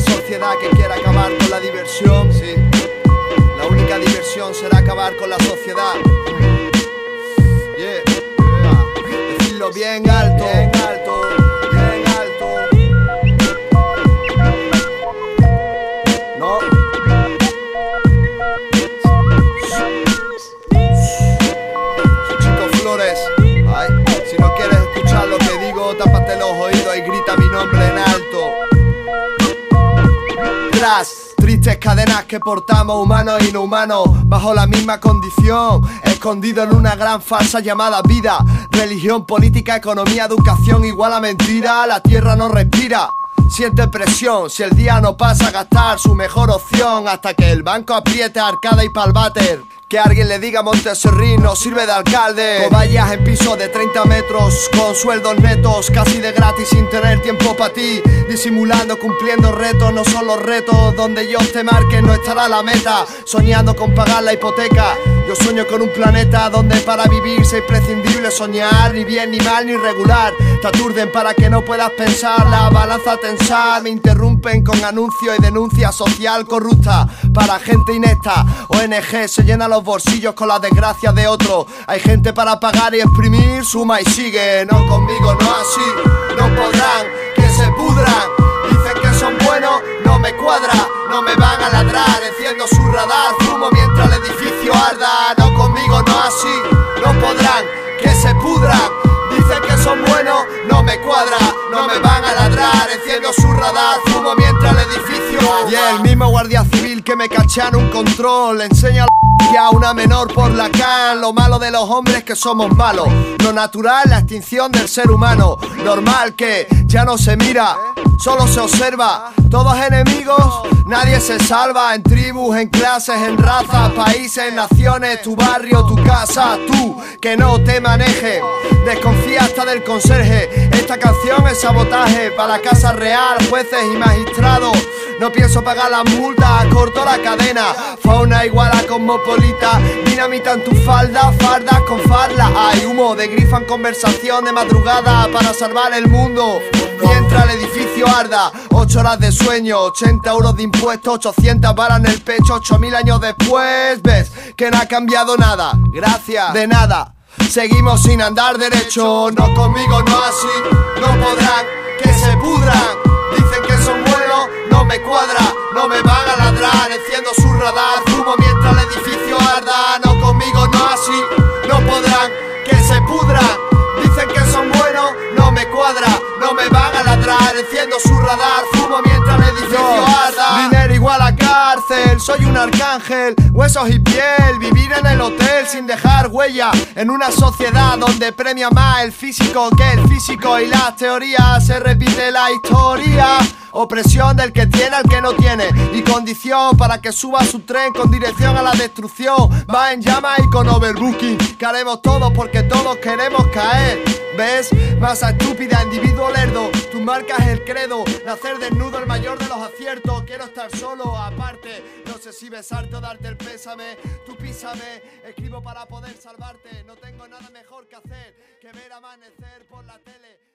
sociedad que quiera acabar con la diversión, sí. La única diversión será acabar con la sociedad. Yeah. Decirlo bien alto, bien alto, bien alto. No. Chico Flores. Ay, si no quieres escuchar lo que digo, tápate los oídos y grita mi nombre en alto. Tristes cadenas que portamos humanos e inhumanos bajo la misma condición, escondido en una gran farsa llamada vida. Religión, política, economía, educación igual a mentira. La tierra no respira, siente presión. Si el día no pasa a gastar su mejor opción, hasta que el banco apriete arcada y pa'l váter. Que alguien le diga Monteserrín no sirve de alcalde. Cobayas en pisos de 30 metros con sueldos netos casi de gratis sin tener tiempo para ti. Disimulando, cumpliendo retos, no son los retos. Donde Dios te marque no estará la meta. Soñando con pagar la hipoteca. Yo sueño con un planeta donde para vivir sea imprescindible soñar. Ni bien, ni mal, ni regular. Te aturden para que no puedas pensar. La balanza tensar. Me interrumpen con anuncios y denuncia social corrupta para gente inesta. ONG se llena los bolsillos con las desgracias de otros. Hay gente para pagar y exprimir, suma y sigue. No conmigo, no así, no podrán, que se pudran. Dicen que son buenos, no me cuadra, no me van a ladrar. Enciendo su radar, fumo mientras el edificio arda. No conmigo, no así, no podrán, que se pudran. Dicen que son buenos, no me cuadra, no me van a ladrar. Enciendo su radar, fumo mientras el edificio arda. Y el mismo guardia civil que me cachea en un control le enseña a una menor por la can. Lo malo de los hombres es que somos malos. Lo natural, la extinción del ser humano. Normal que ya no se mira, solo se observa. Todos enemigos, nadie se salva. En tribus, en clases, en razas, países, naciones, tu barrio, tu casa. Tú, que no te maneje, desconfía hasta del conserje. Esta canción es sabotaje para la casa real, jueces y magistrados. No pienso pagar las multas, corto la cadena. Fauna igual a cosmopolita. Dinamitan tu falda, fardas con farla. Hay humo de grifan conversación de madrugada para salvar el mundo. Mientras el edificio arda, 8 horas de sueño, 80 euros de impuestos, 800 balas en el pecho, 8000 años después. Ves que no ha cambiado nada, gracias, de nada. Seguimos sin andar derecho, no conmigo, no así, no podrán, que se pudran. Dicen que son buenos, no me cuadra, no me van a ladrar. Enciendo su radar, fumo mientras el edificio arda. No conmigo, no así, no podrán, que se pudran. Dicen que son buenos, no me cuadra, no me van a ladrar. Enciendo su radar, fumo mientras el edificio arda. Dinero igual a cárcel, soy un arcángel, huesos y piel. Vivir en el hotel sin dejar huella. En una sociedad donde premia más el físico que el físico. Y las teorías, se repite la historia. Opresión del que tiene al que no tiene. Y condición para que suba su tren con dirección a la destrucción. Va en llamas y con overbooking. Que haremos todos porque todos queremos caer. ¿Ves? Masa estúpida, individuo lerdo. Tu marca es el credo. Nacer desnudo, el mayor de los aciertos. Quiero estar solo, aparte. No sé si besarte o darte el pésame. Tú písame, escribo para poder salvarte. No tengo nada mejor que hacer que ver amanecer por la tele.